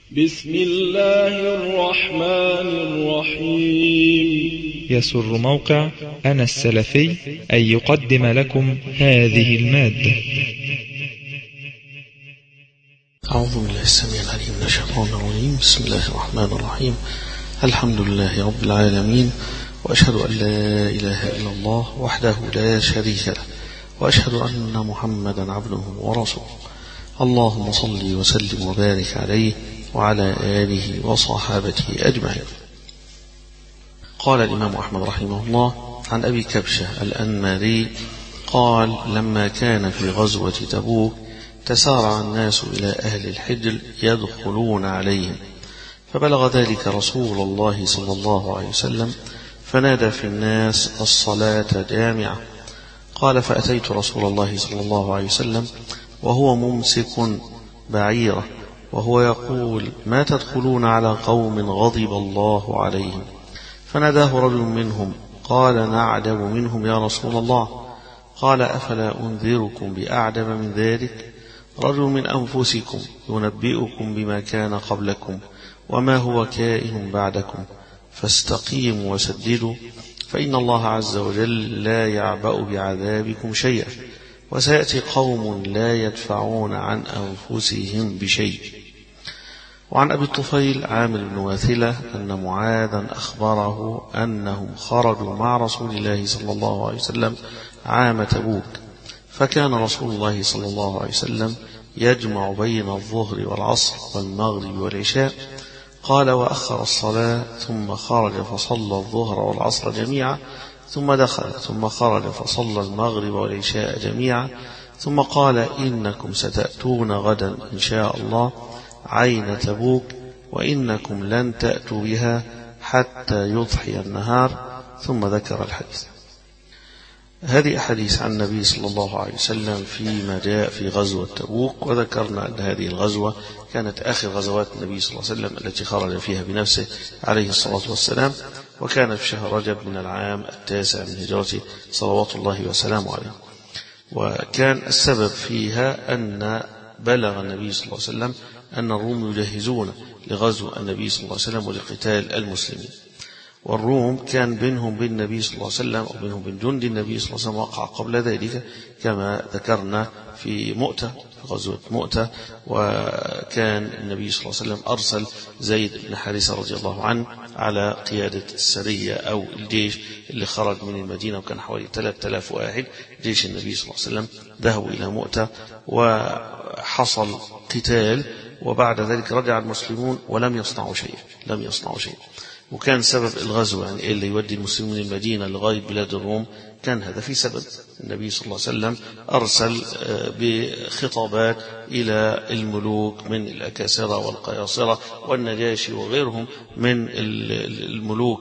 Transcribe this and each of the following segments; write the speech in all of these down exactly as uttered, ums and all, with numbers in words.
بسم الله الرحمن الرحيم. يسر موقع أنا السلفي أن يقدم لكم هذه المادة. أعوذ بالله السميع العليم من الشيطان الرجيم. بسم الله الرحمن الرحيم. الحمد لله رب العالمين، وأشهد أن لا إله إلا الله وحده لا شريك له، وأشهد أن محمدا عبده ورسوله. اللهم صل وسلم وبارك عليه وعلى آله وصحابته أجمعين. قال الإمام أحمد رحمه الله عن أبي كبشة الأنماري قال: لما كان في غزوة تبوك تسارع الناس إلى أهل الحجر يدخلون عليهم، فبلغ ذلك رسول الله صلى الله عليه وسلم فنادى في الناس الصلاة جامعة. قال: فأتيت رسول الله صلى الله عليه وسلم وهو ممسك بعيره وهو يقول: ما تدخلون على قوم غضب الله عليهم؟ فناداه رجل منهم قال: نعجب منهم يا رسول الله. قال: أفلا أنذركم بأعجب من ذلك؟ رجل من أنفسكم ينبئكم بما كان قبلكم وما هو كائن بعدكم، فاستقيموا وسددوا، فإن الله عز وجل لا يعبأ بعذابكم شيئا، وسيأتي قوم لا يدفعون عن أنفسهم بشيء. وعن أبي الطفيل عامر بن واثلة أن معاذا أخبره أنهم خرجوا مع رسول الله صلى الله عليه وسلم عام تبوك، فكان رسول الله صلى الله عليه وسلم يجمع بين الظهر والعصر والمغرب والعشاء. قال: وأخر الصلاة ثم خرج فصلى الظهر والعصر جميعا، ثم دخل ثم خرج فصلى المغرب والعشاء جميعا، ثم قال: إنكم ستأتون غدا إن شاء الله عين تبوك، وإنكم لن تأتوا بها حتى يضحي النهار. ثم ذكر الحديث. هذه أحاديث عن النبي صلى الله عليه وسلم فيما جاء في غزوة تبوك، وذكرنا أن هذه الغزوة كانت آخر غزوات النبي صلى الله عليه وسلم التي خرج فيها بنفسه عليه الصلاة والسلام، وكانت في شهر رجب من العام التاسع من هجرته صلوات الله وسلامه عليه. وكان السبب فيها أن بلغ النبي صلى الله عليه وسلم أن الروم يجهزون لغزو النبي صلى الله عليه وسلم ولقتال المسلمين. والروم كان بينهم بين النبي صلى الله عليه وسلم وبينهم بين جند النبي صلى الله عليه وسلم وقع قبل ذلك كما ذكرنا في مؤتة، في غزوة مؤتة. وكان النبي صلى الله عليه وسلم أرسل زيد بن حارثة رضي الله عنه على قيادة السرية أو الجيش اللي خرج من المدينة، وكان حوالي ثلاثة آلاف واحد. جيش النبي صلى الله عليه وسلم ذهبوا إلى مؤتة وحصل قتال، وبعد ذلك رجع المسلمون ولم يصنعوا شيئا لم يصنعوا شيئا وكان سبب الغزو يعني اللي يودي المسلمين المدينة لغاية بلاد الروم كان هذا في سبب. النبي صلى الله عليه وسلم أرسل بخطابات إلى الملوك من الأكاسرة والقياصرة والنجاشي وغيرهم من الملوك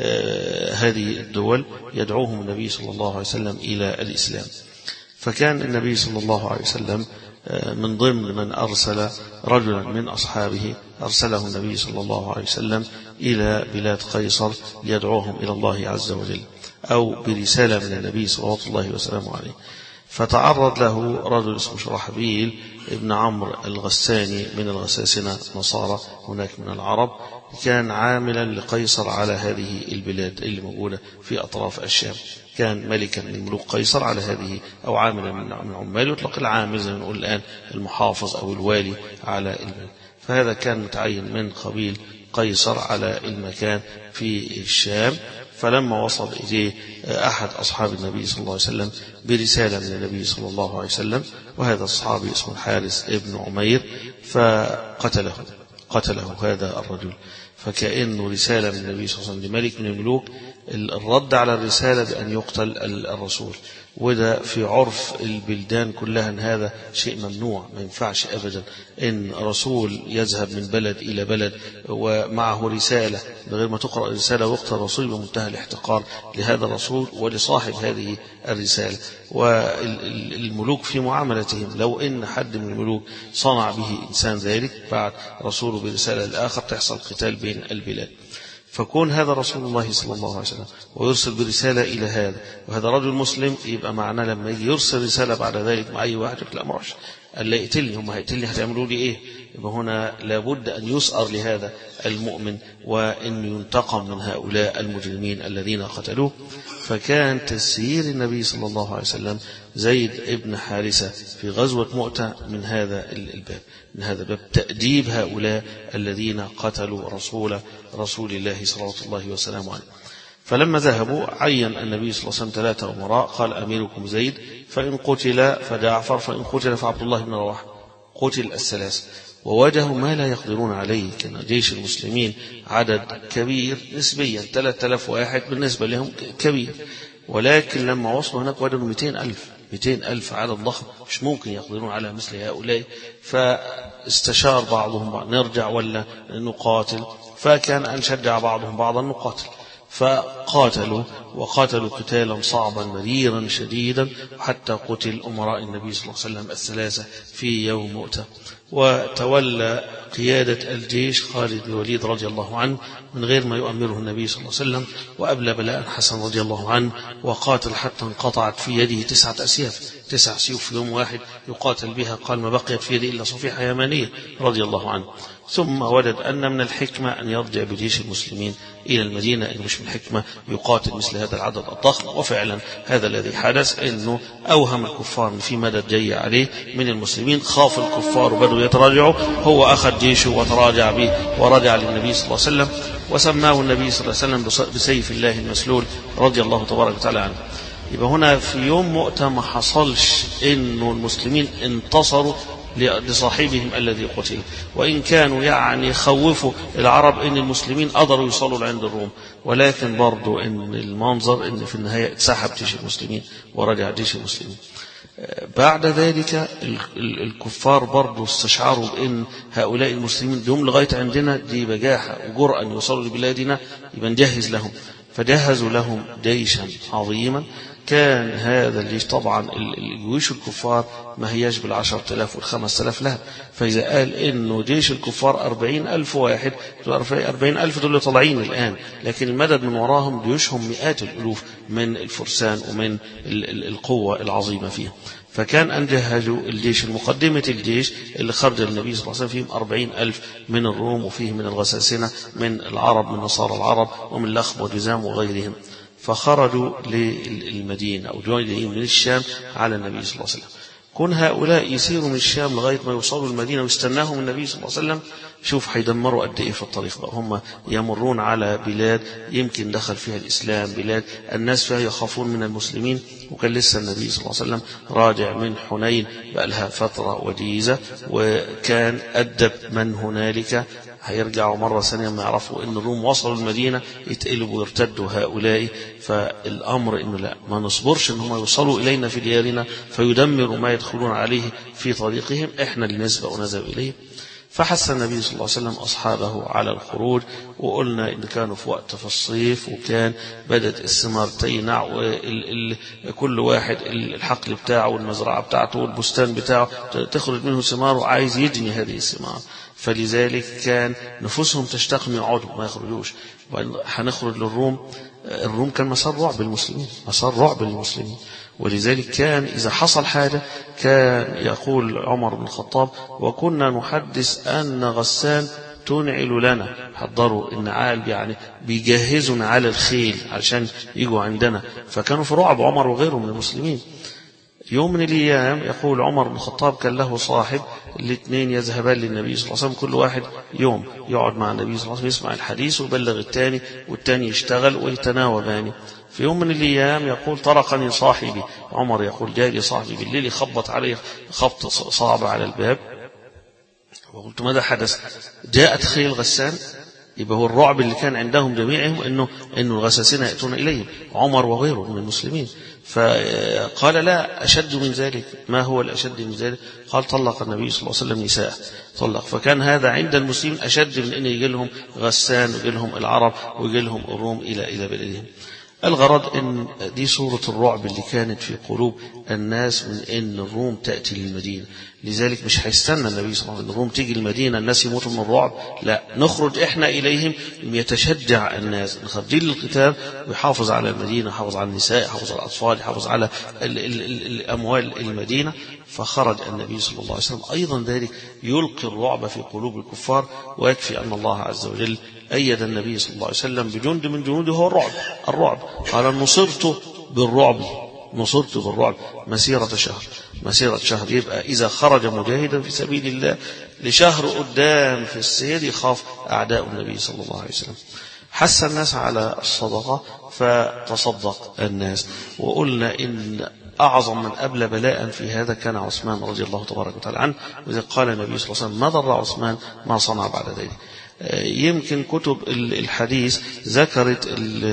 هذه الدول، يدعوهم النبي صلى الله عليه وسلم إلى الإسلام. فكان النبي صلى الله عليه وسلم من ضمن من أرسل رجلا من أصحابه، أرسله النبي صلى الله عليه وسلم إلى بلاد قيصر ليدعوهم إلى الله عز وجل، أو برسالة من النبي صلى الله عليه وسلم عليه. فتعرض له رجل اسمه شرحبيل ابن عمرو الغساني من الغساسنة نصارى هناك من العرب، كان عاملا لقيصر على هذه البلاد اللي موجودة في أطراف الشام، كان ملكا من ملوك قيصر على هذه، أو عاملا من عمال، يطلق العامل زي ما نقول الآن المحافظ أو الوالي على الملك. فهذا كان متعين من قبيل قيصر على المكان في الشام. فلما وصل إليه أحد أصحاب النبي صلى الله عليه وسلم برسالة من النبي صلى الله عليه وسلم، وهذا الصحابي اسمه الحارث ابن عمير، فقتله قتله هذا الرجل. فكأنه رسالة من النبي صلى الله عليه وسلم لملك من الملوك، الرد على الرسالة بأن يقتل الرسول. وده في عرف البلدان كلها أن هذا شيء ممنوع، ما ينفعش أبدا إن رسول يذهب من بلد إلى بلد ومعه رسالة بغير ما تقرأ الرسالة ويقتل الرسول، بمنتهى الاحتقار لهذا الرسول ولصاحب هذه الرسالة. والملوك في معاملتهم لو إن حد من الملوك صنع به إنسان ذلك بعد رسوله برسالة الآخر تحصل قتال بين البلاد. فكون هذا رسول الله صلى الله عليه وسلم ويرسل برسالة إلى هذا، وهذا رجل مسلم، يبقى معنا لما يجي يرسل رسالة بعد ذلك مع أي واحد لا مرش قال لا يقتلني، هم هيقتلني هتعملوا لي إيه؟ يبقى هنا لابد أن يسأر لهذا المؤمن وأن ينتقم من هؤلاء المجرمين الذين قتلوه. فكان تسيير النبي صلى الله عليه وسلم زيد ابن حارثة في غزوة مؤتة من هذا الباب، من هذا الباب تأديب هؤلاء الذين قتلوا رسول رسول الله صلى الله وسلم عليه. فلما ذهبوا عين النبي صلى الله عليه وسلم ثلاثة أمراء، قال أميركم زيد، فإن قتل فجعفر، فإن قتل فعبد الله بن رواحة. قتل الثلاثة وواجهوا ما لا يقدرون عليه. كان جيش المسلمين عدد كبير نسبيا، ثلاثة آلاف واحد بالنسبة لهم كبير، ولكن لما وصلوا هناك وجدوا مئتين ألف مئتين ألف عدد ضخم، مش ممكن يقدرون على مثل هؤلاء. فاستشار بعضهم بعض نرجع ولا نقاتل، فكان أن شجع بعضهم بعضا نقاتل، فقاتلوا وقاتلوا قتالا صعبا مريرا شديدا حتى قتل أمراء النبي صلى الله عليه وسلم الثلاثة في يوم مؤتة. وتولى قيادة الجيش خالد بن الوليد رضي الله عنه من غير ما يؤمره النبي صلى الله عليه وسلم، وأبلى بلاء حسن رضي الله عنه، وقاتل حتى انقطعت في يده تسعة أسياف، تسع سيوف في يوم واحد يقاتل بها، قال ما بقيت في يدي إلا صفيحة يمانية رضي الله عنه. ثم وجد أن من الحكمة أن يرجع بجيش المسلمين إلى المدينة، إن مش من الحكمة يقاتل مثل هذا العدد الضخم. وفعلا هذا الذي حدث، أنه أوهم الكفار أن في مدد جاي عليه من المسلمين، خاف الكفار وبدوا يتراجعوا، هو أخذ جيشه وتراجع به ورجع للنبي صلى الله عليه وسلم، وسماه النبي صلى الله عليه وسلم بسيف الله المسلول رضي الله تبارك وتعالى عنه. يبقى هنا في يوم مؤتة ما حصلش إنه المسلمين انتصروا لصاحبهم الذي قتل، وإن كانوا يعني خوفوا العرب إن المسلمين قدروا يوصلوا لعند الروم، ولكن برضو إن المنظر إن في النهاية اتسحب جيش المسلمين ورجع جيش المسلمين. بعد ذلك الكفار برضو استشعروا بأن هؤلاء المسلمين هم لغاية عندنا دي بجاحة وجرأة أن يوصلوا لبلادنا، يبقى نجهز لهم. فجهزوا لهم جيشا عظيما. كان هذا الجيش طبعا الجيوش الكفار ما هياش بالعشر تلاف والخمس تلاف لها، فإذا قال إنه جيش الكفار أربعين ألف واحد، أربعين ألف دول طالعين الآن، لكن المدد من وراهم جيوشهم مئات الألوف من الفرسان ومن القوة العظيمة فيها. فكان أن جهزوا الجيش، المقدمة الجيش اللي خرج النبي صلى الله عليه وسلم فيهم أربعين ألف من الروم، وفيه من الغساسنة من العرب من نصارى العرب ومن لخم وجزام وغيرهم. فخرجوا للمدينة أو جايين من الشام على النبي صلى الله عليه وسلم. كون هؤلاء يسيروا من الشام لغاية ما يوصلوا المدينة ويستناهم النبي صلى الله عليه وسلم، شوف هيدمروا قد ايه في الطريق بقى. هم يمرون على بلاد يمكن دخل فيها الإسلام، بلاد الناس فيها يخافون من المسلمين، وكان لسه النبي صلى الله عليه وسلم راجع من حنين بقى لها فترة وجيزة، وكان أدب من هنالك. هيرجعوا مرة ثانية ما يعرفوا إن الروم وصلوا المدينة يتقلبوا ويرتدوا هؤلاء. فالأمر إنه لا، ما نصبرش إن هم يوصلوا إلينا في ديارنا فيدمروا ما يدخلون عليه في طريقهم، إحنا اللي نسبق ونذهب إليه. فحث النبي صلى الله عليه وسلم أصحابه على الخروج، وقلنا إن كانوا في وقت في الصيف، وكان بدأت الثمار تينع، وكل واحد الحقل بتاعه والمزرعة بتاعته والبستان بتاعه تخرج منه ثمار وعايز يجني هذه الثمار. فلذلك كان نفوسهم تشتاق يقعدوا ما يخرجوش. هنخرج للروم، الروم كان مسار رعب المسلمين، مسار رعب للمسلمين. ولذلك كان إذا حصل حاجة كان يقول عمر بن الخطاب: وكنا نحدث أن غسان تنعل لنا، حضروا النعال يعني بيجهزوا نعال الخيل علشان يجوا عندنا. فكانوا في رعب عمر وغيره من المسلمين. يوم من الأيام يقول عمر بن الخطاب كان له صاحب، الاثنين يذهبان للنبي صلى الله عليه وسلم، كل واحد يوم يقعد مع النبي صلى الله عليه وسلم يسمع الحديث ويبلغ الثاني، والثاني يشتغل ويتناوبان. في يوم من الأيام يقول: طرقني صاحبي. عمر يقول: جاء لي صاحبي بالليل يخبط علي خبط صعب على الباب. وقلت: ماذا حدث؟ جاءت خيل غسان. يبقى هو الرعب اللي كان عندهم جميعهم انه انه الغساسين ياتون اليهم، عمر وغيره من المسلمين. فقال: لا، اشد من ذلك. ما هو الاشد من ذلك؟ قال: طلق النبي صلى الله عليه وسلم نساء، طلق. فكان هذا عند المسلمين اشد من ان يجي لهم غسان ويجي لهم العرب ويجي لهم الروم الى الى بلدهم. الغرض ان دي صورة الرعب اللي كانت في قلوب الناس من ان الروم تأتي للمدينة. لذلك مش هيستنى النبي صلى الله عليه وسلم الروم تيجي المدينة الناس يموتوا من الرعب، لا، نخرج احنا اليهم يتشجع الناس خارجين للقتال، ويحافظ على المدينة، يحافظ على النساء، يحافظ على الأطفال، يحافظ على ال ال ال الأموال المدينة. فخرج النبي صلى الله عليه وسلم أيضا ذلك يلقي الرعب في قلوب الكفار. ويكفي أن الله عز وجل أيد النبي صلى الله عليه وسلم بجند من جنوده هو الرعب. الرعب قال نصرت بالرعب، نصرت بالرعب مسيرة شهر، مسيرة شهر. يبقى إذا خرج مجاهدا في سبيل الله لشهر قدام في السير يخاف أعداء النبي صلى الله عليه وسلم. حث الناس على الصدقة فتصدق الناس. وقلنا إن أعظم من أبلى بلاء في هذا كان عثمان رضي الله تبارك وتعالى عنه. وإذا قال النبي صلى الله عليه وسلم ما ضر عثمان ما صنع بعد ذلك. يمكن كتب الحديث ذكرت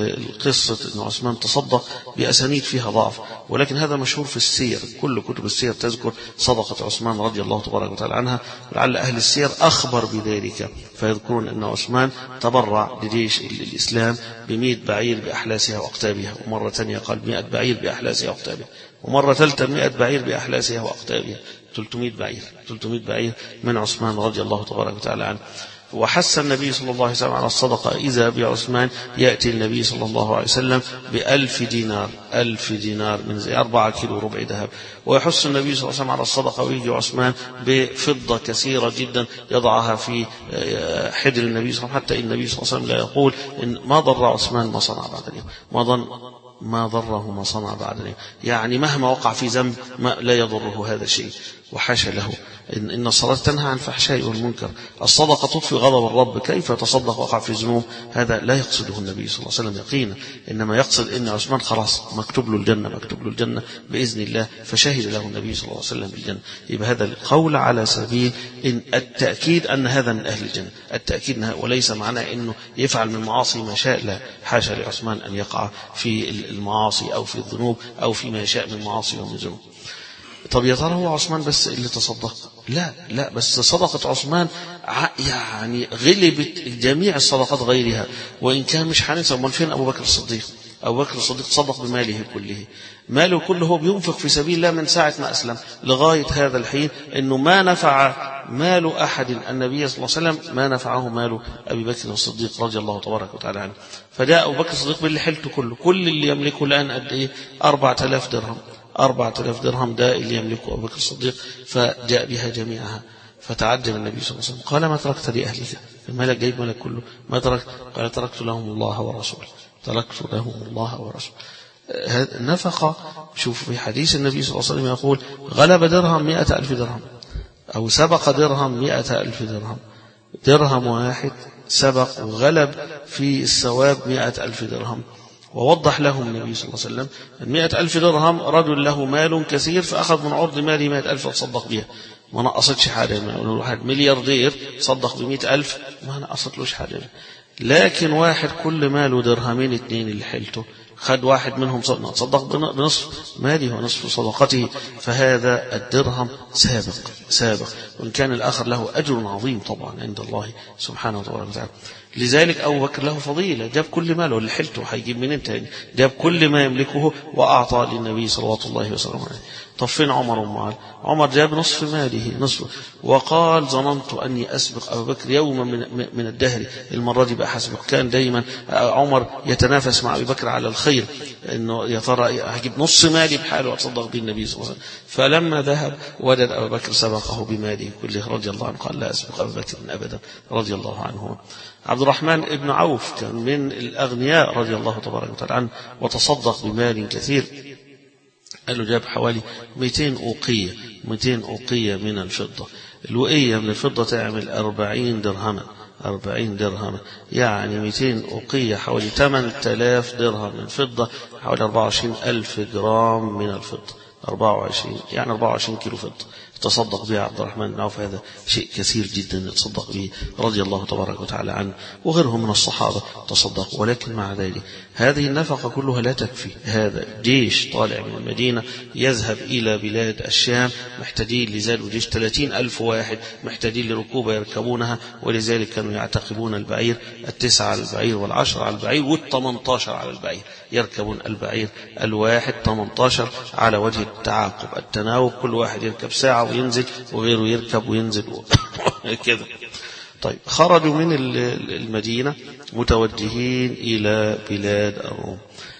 القصة أن عثمان تصدق بأسانيد فيها ضعف، ولكن هذا مشهور في السير، كل كتب السير تذكر صدقة عثمان رضي الله تبارك وتعالى عنها. ولعل أهل السير أخبر بذلك فيذكرون أن عثمان تبرع لجيش الإسلام بمئة بعير بأحلاسها وأقتابها، ومرة ثانية قال مئة بعير بأحلاسها وأقتابها، ومرة ثالثة مئة بعير بأحلاسها وأقتابها، ثلاثمئة بعير ثلاثمئة بعير من عثمان رضي الله تبارك وتعالى عنه. وحث النبي صلى الله عليه وسلم على الصدقة. إذا بعثمان يأتي النبي صلى الله عليه وسلم بألف دينار، ألف دينار من زي أربعة كيلو ربع ذهب. ويحث النبي صلى الله عليه وسلم على الصدقة، ويجي عثمان بفضة كثيرة جدا يضعها في حجر النبي صلى الله عليه وسلم، حتى إن النبي صلى الله عليه وسلم لا يقول إن ما ضر عثمان ما صنع بعد اليوم، ما ضر ما ضره ما صنع بعد اليوم، يعني مهما وقع في ذنب ما لا يضره هذا الشيء، وحاشا له. إن, إن الصلاة تنهى عن الفحشاء والمنكر، الصدقة تطفي غضب الرب، كيف يتصدق وقع في ذنوب؟ هذا لا يقصده النبي صلى الله عليه وسلم يقينا، إنما يقصد إن عثمان خلاص مكتوب له الجنة، مكتوب له الجنة بإذن الله، فشهد له النبي صلى الله عليه وسلم بالجنة. يبقى هذا القول على سبيل إن التأكيد أن هذا من أهل الجنة، التأكيد، وليس معناه إنه يفعل من المعاصي ما شاء، لا، حاشا لعثمان أن يقع في المعاصي أو في الذنوب أو فيما يشاء من معاصي ومن ذنوب. طب يا ترى هو عثمان بس اللي تصدق؟ لا لا، بس صدقة عثمان يعني غلبت جميع الصدقات غيرها. وإن كان مش هننسى، امال فين أبو بكر الصديق؟ أبو بكر الصديق تصدق بماله كله، ماله كله هو بينفق في سبيل الله من ساعة ما أسلم لغاية هذا الحين، إنه ما نفع مال أحد النبي صلى الله عليه وسلم ما نفعه مال أبي بكر الصديق رضي الله تبارك وتعالى عنه. فجاء أبو بكر الصديق باللي حلته كله، كل اللي يملكه الآن قد إيه؟ أربعة آلاف درهم، أربعة آلاف درهم ده اللي يملكه أبو بكر الصديق، فجاء بها جميعها. فتعجب النبي صلى الله عليه وسلم قال ما تركت لأهلك؟ الملك جايب ملك كله، ما تركت؟ قال تركت لهم الله ورسوله، تركت لهم الله ورسوله. نفق. شوف في حديث النبي صلى الله عليه وسلم يقول غلب درهم مئة ألف درهم، أو سبق درهم مئة ألف درهم، درهم واحد سبق وغلب في الثواب مئة ألف درهم. ووضح لهم النبي صلى الله عليه وسلم المئة ألف درهم رجل له مال كثير فأخذ من عرض ماله مئة ألف وتصدق بها، ما نقصتش حاجة. واحد ملياردير صدق بمئة ألف ما نقصتلوش حاجة. لكن واحد كل ماله درهمين اتنين اللي حلته، خد واحد منهم صدق بنصف ماله ونصف صدقته، فهذا الدرهم سابق سابق، وإن كان الآخر له أجر عظيم طبعا عند الله سبحانه وتعالى. لذلك أبو بكر له فضيلة، جاب كل ماله اللي حلته، هيجيب منين تاني؟ جاب كل ما يملكه وأعطى للنبي صلوات الله وسلامه عليه. طب فين عمر ومعاذ؟ عمر جاب نصف ماله، نصف، وقال ظننت أني أسبق أبو بكر يوما من, من الدهر، المرة دي بقى حسبق. كان دايما عمر يتنافس مع أبي بكر على الخير، إنه يا ترى هجيب نص مالي بحاله وأتصدق به النبي صلى الله عليه وسلم. فلما ذهب وجد أبو بكر سبقه بماله كله رضي الله عنه، قال لا أسبق أبو بكر أبدا رضي الله عنه. عبد الرحمن ابن عوف كان من الأغنياء رضي الله تبارك وتعالى عنه، وتصدق بمال كثير. قال له جاب حوالي مئتين أوقية، مئتين أوقية من الفضة. الوقية من الفضة تعمل أربعين درهما، أربعين درهما، يعني مئتين أوقية حوالي ثمانية آلاف درهم من الفضة، حوالي أربعة وعشرين ألف جرام من الفضة، أربعة وعشرين يعني أربعة وعشرين كيلو فضة، تصدق به عبد الرحمن بن عوف، هذا شيء كثير جدا يتصدق به رضي الله تبارك وتعالى عنه، وغيرهم من الصحابة تصدقوا. ولكن مع ذلك هذه النفقة كلها لا تكفي. هذا جيش طالع من المدينة يذهب إلى بلاد الشام، محتاجين لزاد جيش ثلاثين ألف واحد، محتاجين لركوبة يركبونها، ولذلك كانوا يعتقبون البعير، التسعة على البعير والعشر على البعير والثمنتاشر على البعير، يركبون البعير الواحد ثمنتاشر على وجه التعاقب التناوب، كل واحد يركب ساعة وينزل وغيره يركب وينزل كذا. طيب خرجوا من المدينة متوجهين إلى بلاد الروم.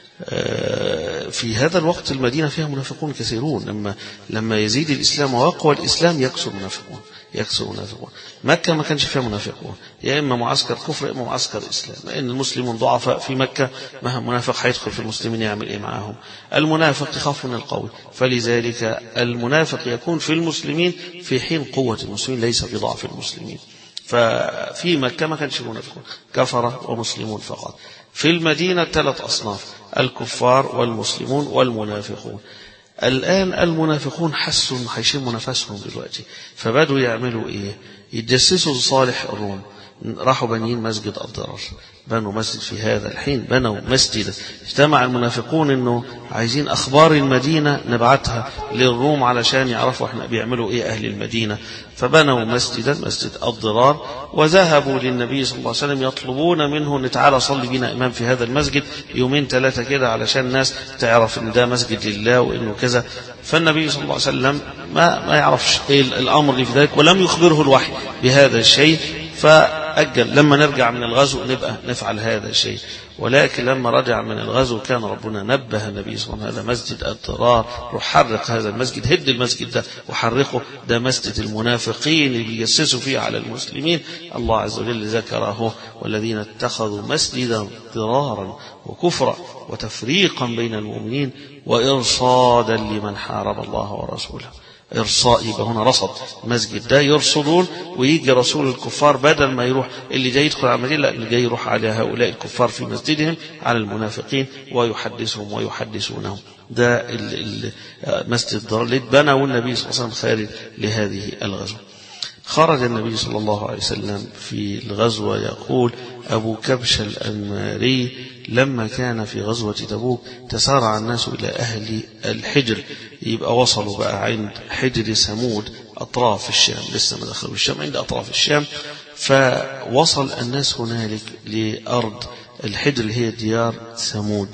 في هذا الوقت المدينة فيها منافقون كثيرون، لما لما يزيد الإسلام ويقوى الإسلام يكثر منافقون يكثر منافقون. مكة ما كانش فيها منافقون، يا إما معسكر كفر يا إما معسكر إسلام، لأن المسلمون ضعفاء في مكة، ما منافق هيدخل في المسلمين يعمل إيه معاهم؟ المنافق يخاف من القوي، فلذلك المنافق يكون في المسلمين في حين قوة المسلمين ليس بضعف المسلمين. ففي مكة ما كانش منافقون، كفرة ومسلمون فقط. في المدينة ثلاث أصناف: الكفار والمسلمون والمنافقون. الآن المنافقون حسوا إن هيشموا نفسهم دلوقتي، فبدوا يعملوا إيه؟ يتجسسوا لصالح الروم. راحوا بنيين مسجد الضرر، بنوا مسجد في هذا الحين، بنوا مسجدا. اجتمع المنافقون إنه عايزين أخبار المدينة نبعتها للروم علشان يعرفوا احنا بيعملوا إيه أهل المدينة، فبنوا مسجدا، مسجد الضرار، وذهبوا للنبي صلى الله عليه وسلم يطلبون منه ان تعالى صلي بنا إمام في هذا المسجد يومين ثلاثة كده علشان الناس تعرف ان ده مسجد لله وإنه كذا. فالنبي صلى الله عليه وسلم ما ما يعرفش إيه الأمر اللي في ذلك، ولم يخبره الوحي بهذا الشيء، فأجل لما نرجع من الغزو نبقى نفعل هذا الشيء. ولكن لما رجع من الغزو كان ربنا نبه النبي صلى الله عليه وسلم: هذا مسجد الضرار، روح حرق هذا المسجد، هد المسجد ده وحرقه، ده مسجد المنافقين اللي بيجسسوا فيه على المسلمين. الله عز وجل ذكره: والذين اتخذوا مسجدا ضرارا وكفرا وتفريقا بين المؤمنين وإرصادا لمن حارب الله ورسوله. إرصاء، يبقى هنا رصد المسجد ده، يرصدون ويجي رسول الكفار بدل ما يروح اللي جاي يدخل على المدينة، لا، اللي جاي يروح على هؤلاء الكفار في مسجدهم على المنافقين ويحدثهم ويحدثونهم. ده المسجد الضرار اللي بناه النبي صلى الله عليه وسلم خارج لهذه الغزوة. خرج النبي صلى الله عليه وسلم في الغزوة. يقول أبو كبش الأنماري: لما كان في غزوة تبوك تسارع الناس إلى أهل الحجر، يبقى وصلوا بقى عند حجر ثمود أطراف الشام، لسه ما دخلوا الشام، عند أطراف الشام. فوصل الناس هنالك لأرض الحجر اللي هي ديار ثمود،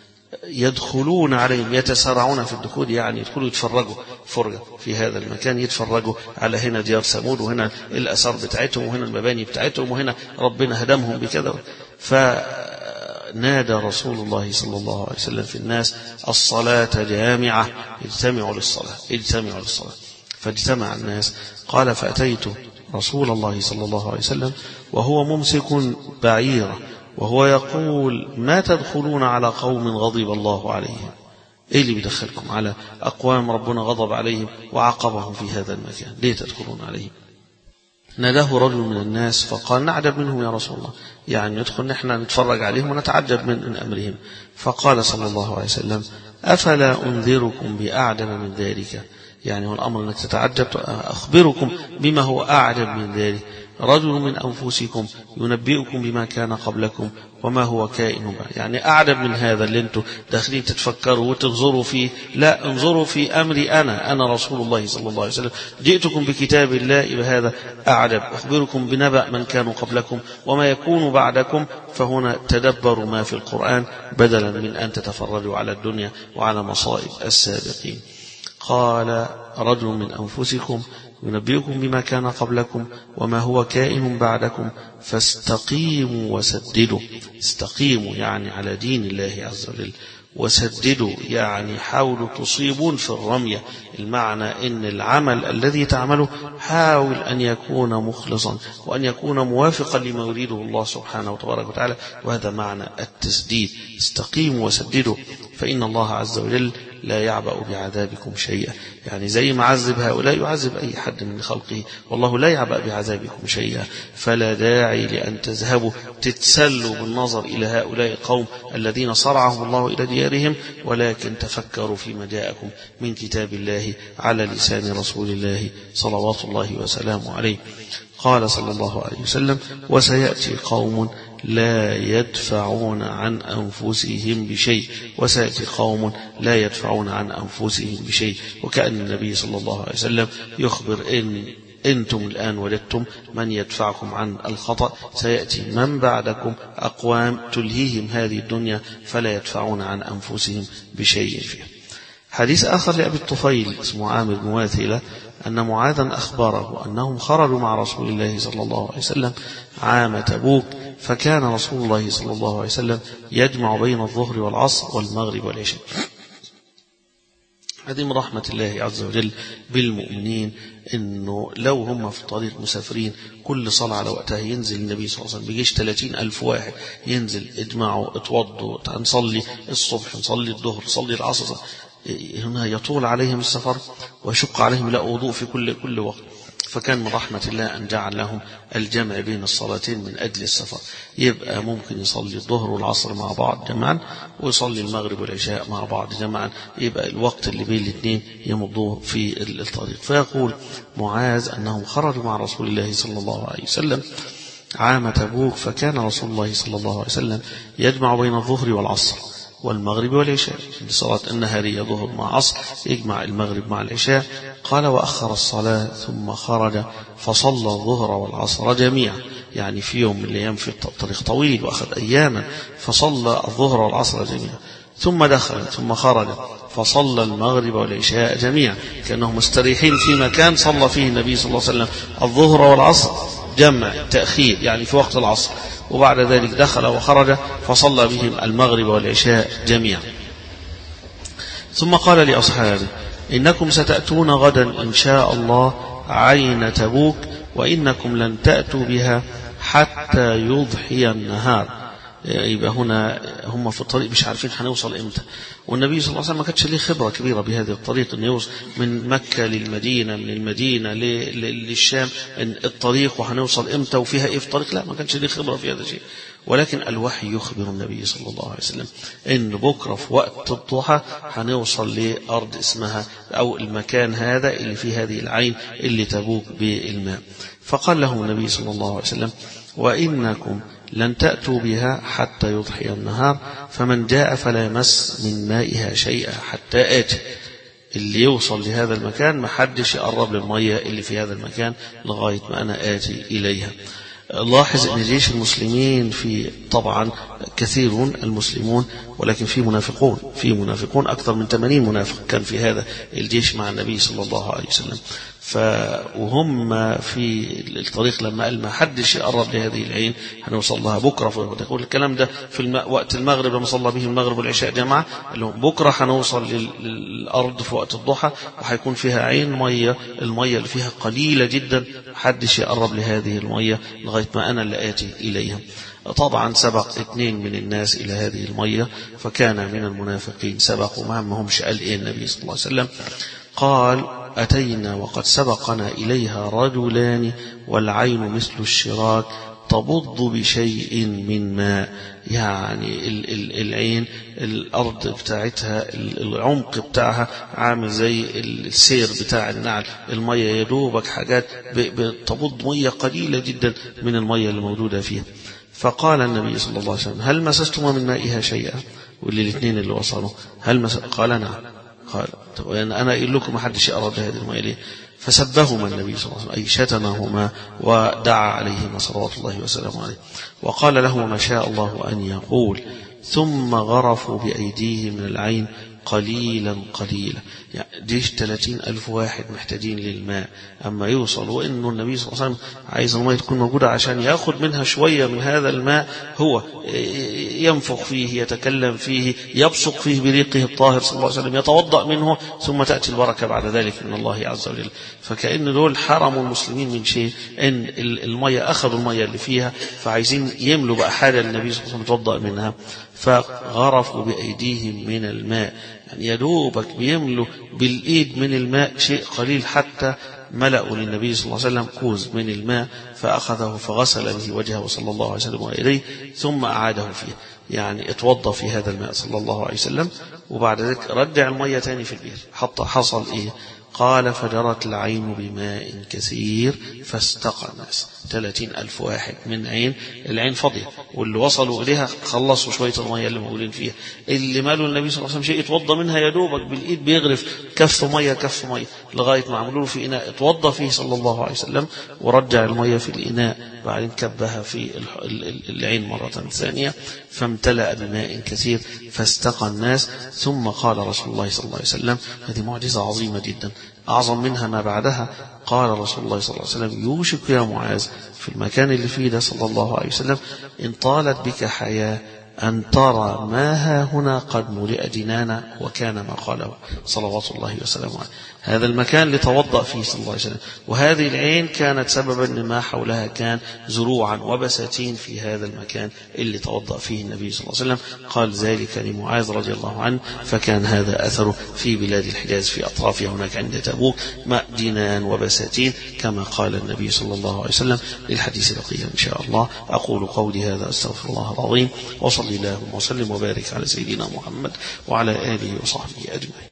يدخلون عليهم، يتسارعون في الدخول، يعني يدخلوا يتفرجوا فرجة في هذا المكان، يتفرجوا على هنا ديار ثمود، وهنا الأثار بتاعتهم، وهنا المباني بتاعتهم، وهنا ربنا هدمهم بكذا. فنادى رسول الله صلى الله عليه وسلم في الناس: الصلاة جامعة، اجتمعوا للصلاة اجتمعوا للصلاة. فاجتمع الناس. قال: فأتيت رسول الله صلى الله عليه وسلم وهو ممسك بعيرة وهو يقول: ما تدخلون على قوم غضب الله عليهم؟ ايه اللي بيدخلكم على أقوام ربنا غضب عليهم وعاقبهم في هذا المكان؟ ليه تدخلون عليهم؟ ناداه رجل من الناس فقال: نعجب منهم يا رسول الله، يعني ندخل نحن نتفرج عليهم ونتعجب من أمرهم. فقال صلى الله عليه وسلم: أفلا أنذركم بأعجب من ذلك؟ يعني هو الأمر أنك تتعجب، أخبركم بما هو أعجب من ذلك. رجل من أنفسكم ينبئكم بما كان قبلكم وما هو كائن بعد. يعني أعجب من هذا اللي انتم داخلين تتفكروا وتنظروا فيه، لا، انظروا في أمري أنا أنا رسول الله صلى الله عليه وسلم، جئتكم بكتاب الله، بهذا أعجب. أخبركم بنبأ من كانوا قبلكم وما يكون بعدكم. فهنا تدبروا ما في القرآن بدلا من أن تتفرجوا على الدنيا وعلى مصائب السابقين. قال: رجل من أنفسكم ينبئكم بما كان قبلكم وما هو كائن بعدكم فاستقيموا وسددوا. استقيموا يعني على دين الله عز وجل، وسددوا يعني حاولوا تصيبون في الرمية. المعنى إن العمل الذي تعمله حاول أن يكون مخلصا وأن يكون موافقا لما يريده الله سبحانه وتبارك وتعالى، وهذا معنى التسديد. استقيموا وسددوا فإن الله عز وجل لا يعبأ بعذابكم شيئا. يعني زي ما عذب هؤلاء يعذب أي حد من خلقه، والله لا يعبأ بعذابكم شيئا. فلا داعي لأن تذهبوا تتسلوا بالنظر إلى هؤلاء القوم الذين صرعهم الله إلى ديارهم، ولكن تفكروا فيما جاءكم من كتاب الله على لسان رسول الله صلوات الله وسلامه عليه. قال صلى الله عليه وسلم: وسيأتي قوم لا يدفعون عن أنفسهم بشيء وسيأتي قوم لا يدفعون عن أنفسهم بشيء. وكأن النبي صلى الله عليه وسلم يخبر إن أنتم الآن وجدتم من يدفعكم عن الخطأ، سيأتي من بعدكم أقوام تلهيهم هذه الدنيا فلا يدفعون عن أنفسهم بشيء فيها. حديث آخر لأبي الطفيل اسمه عامر بن واثلة أن معاذا أخبره أنهم خرجوا مع رسول الله صلى الله عليه وسلم عام تبوك، فكان رسول الله صلى الله عليه وسلم يجمع بين الظهر والعصر والمغرب والعشاء. هذه من رحمة الله عز وجل بالمؤمنين، إنه لو هم في الطريق مسافرين كل صلاة على وقتها ينزل النبي صلى الله عليه وسلم بيجيش ثلاثين ألف واحد ينزل اجمعوا اتوضوا نصلي الصبح نصلي الظهر نصلي العصر. هنا يطول عليهم السفر ويشق عليهم لا وضوء في كل كل وقت، فكان من رحمة الله أن جعل لهم الجمع بين الصلاتين من أجل السفر. يبقى ممكن يصلي الظهر والعصر مع بعض جمعا ويصلي المغرب والعشاء مع بعض جمعا، يبقى الوقت اللي بين الاثنين يمضوه في الطريق. فيقول معاذ أنهم خرجوا مع رسول الله صلى الله عليه وسلم عام تبوك، فكان رسول الله صلى الله عليه وسلم يجمع بين الظهر والعصر والمغرب والعشاء، صلاة النهارية ظهر مع عصر يجمع المغرب مع العشاء. قال: وأخر الصلاة ثم خرج فصلى الظهر والعصر جميعا، يعني في يوم من الأيام في الطريق طويل وأخذ أياما، فصلى الظهر والعصر جميعا، ثم دخل ثم خرج فصلى المغرب والعشاء جميعا، كأنهم مستريحين في مكان صلى فيه النبي صلى الله عليه وسلم الظهر والعصر جمع تأخير يعني في وقت العصر، وبعد ذلك دخل وخرج فصلى بهم المغرب والعشاء جميعا. ثم قال لأصحابه: إنكم ستأتون غدا إن شاء الله عين تبوك، وإنكم لن تأتوا بها حتى يضحي النهار. يبقى هنا هم في الطريق مش عارفين هنوصل امتى، والنبي صلى الله عليه وسلم ما كانش ليه خبرة كبيرة بهذه الطريق، انه يوصل من مكة للمدينة من المدينة للشام إن الطريق وهنوصل امتى وفيها ايه في الطريق، لا ما كانش ليه خبرة في هذا الشيء. ولكن الوحي يخبر النبي صلى الله عليه وسلم ان بكرة في وقت الضحى هنوصل لأرض اسمها او المكان هذا اللي فيه هذه العين اللي تبوك بالماء. فقال له النبي صلى الله عليه وسلم: وإنكم لن تأتوا بها حتى يضحي النهار، فمن جاء فلا يمس من مائها شيئا حتى آتي. اللي يوصل لهذا المكان ما حدش يقرب للمية اللي في هذا المكان لغاية ما أنا آتي إليها. لاحظ أن جيش المسلمين في طبعا كثيرون المسلمون، ولكن في منافقون في منافقون أكثر من ثمانين منافق كان في هذا الجيش مع النبي صلى الله عليه وسلم. فهم في الطريق لما قال ما حدش يقرب لهذه العين هنوصل لها بكرة. فتقول الكلام ده في الم... وقت المغرب لما صلى به المغرب والعشاء جماعة، بكرة هنوصل للأرض في وقت الضحى وهيكون فيها عين مية، المية اللي فيها قليلة جدا، محدش يقرب لهذه المية لغاية ما أنا اللي آتي إليها. طبعا سبق اثنين من الناس إلى هذه المية، فكان من المنافقين سبقوا ما همش قال إيه النبي صلى الله عليه وسلم؟ قال: أتينا وقد سبقنا إليها رجلان والعين مثل الشراك تبض بشيء من ماء. يعني العين الأرض بتاعتها العمق بتاعها عامل زي السير بتاع النعل، المية يدوبك حاجات بتبض مية قليلة جدا من المية اللي موجودة فيها. فقال النبي صلى الله عليه وسلم: هل مسستم من مائها شيئا؟ واللي الاثنين اللي وصلوا هل مس... قال: نعم. قال: يعني أنا أقول لكم ما حدش يقرب لهذه المياه ليه؟ فسبهما النبي صلى الله عليه وسلم أي شتمهما ودعا عليهما صلوات الله وسلامه عليه، وقال لهما ما شاء الله أن يقول، ثم غرفوا بأيديهم من العين قليلا قليلا. يعني جيش ثلاثين ألف واحد محتاجين للماء أما يوصل، وإنه النبي صلى الله عليه وسلم عايز الماء تكون موجودة عشان يأخذ منها شوية من هذا الماء، هو ينفخ فيه يتكلم فيه يبصق فيه بريقه الطاهر صلى الله عليه وسلم يتوضأ منه، ثم تأتي البركة بعد ذلك من الله عز وجل. فكأن دول حرموا المسلمين من شيء، إن المية أخذوا المية اللي فيها فعايزين يملوا بقى حاجة النبي صلى الله عليه وسلم يتوضأ منها. فغرفوا بأيديهم من الماء، يعني يدوبك بيملوا بالإيد من الماء شيء قليل، حتى ملأوا للنبي صلى الله عليه وسلم كوز من الماء فأخذه فغسل به وجهه صلى الله عليه وسلم وإليه ثم أعاده فيه، يعني اتوضى في هذا الماء صلى الله عليه وسلم، وبعد ذلك رجع المية تاني في البئر. حتى حصل إيه؟ قال فجرت العين بماء كثير فاستقى الناس. ثلاثين ألف واحد من عين، العين فاضية، واللي وصلوا إليها خلصوا شوية المية اللي موجودين فيها. اللي مالوا النبي صلى الله عليه وسلم شيء اتوضى منها يدوبك بالإيد بيغرف كف مية كف مية لغاية ما عملوا في إناء اتوضى فيه صلى الله عليه وسلم، ورجع المية في الإناء، بعدين كبها في العين مرة ثانية فامتلأ بماء كثير فاستقى الناس. ثم قال رسول الله صلى الله عليه وسلم، هذه معجزة عظيمة جدا أعظم منها ما بعدها، قال رسول الله صلى الله عليه وسلم: يوشك يا معاذ في المكان اللي فيه ده صلى الله عليه وسلم إن طالت بك حياة أن ترى ما ها هنا قد ملئ جنانا، وكان ما قاله صلوات الله وسلامه عليه. هذا المكان اللي توضأ فيه صلى الله عليه وسلم، وهذه العين كانت سببا لما حولها كان زروعا وبساتين في هذا المكان اللي توضأ فيه النبي صلى الله عليه وسلم. قال ذلك لمعاذ رضي الله عنه، فكان هذا أثره في بلاد الحجاز في أطرافها هناك عند تبوك ماء جنان وبساتين كما قال النبي صلى الله عليه وسلم. للحديث بقية إن شاء الله. أقول قولي هذا أستغفر الله العظيم، وصلي اللهم وسلم وبارك على سيدنا محمد وعلى آله وصحبه أجمعين.